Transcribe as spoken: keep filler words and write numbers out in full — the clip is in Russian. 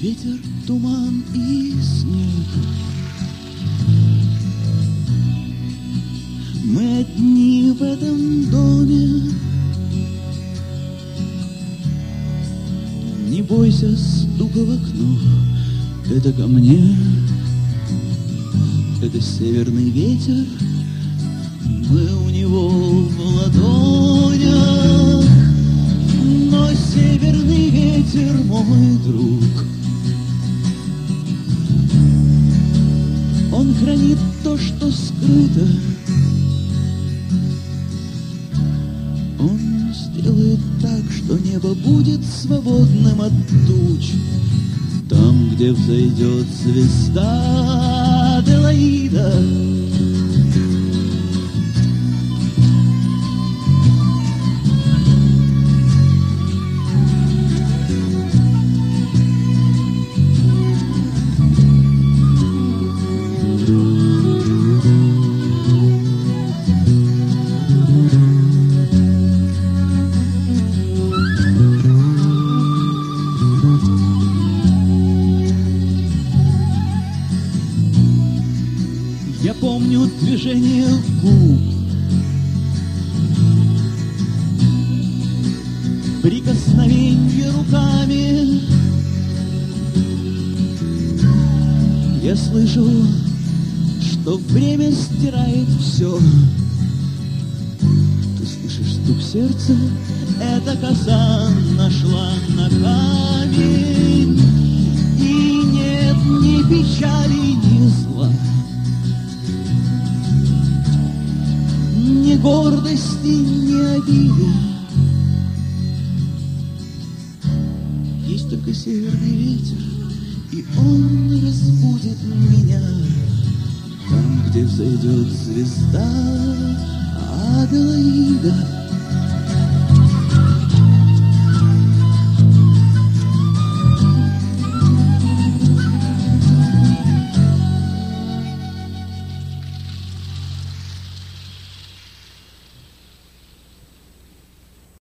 ветер, туман и снег. Мы одни в этом доме. Не бойся стука в окно, это ко мне. Это северный ветер, мы у него в ладонях. Но северный ветер мой друг. Он хранит то, что скрыто. Он сделает так, что небо будет свободным от туч. Там, где взойдет звезда Аделаида. Я помню движение губ, прикосновенье руками. Я слышу, что время стирает все. Ты слышишь стук сердца, эта коса нашла на камень. И нет ни печали, ни зла, ни гордости, ни обиды. Есть только северный ветер, и он разбудит меня. Там, где взойдет звезда Аделаида.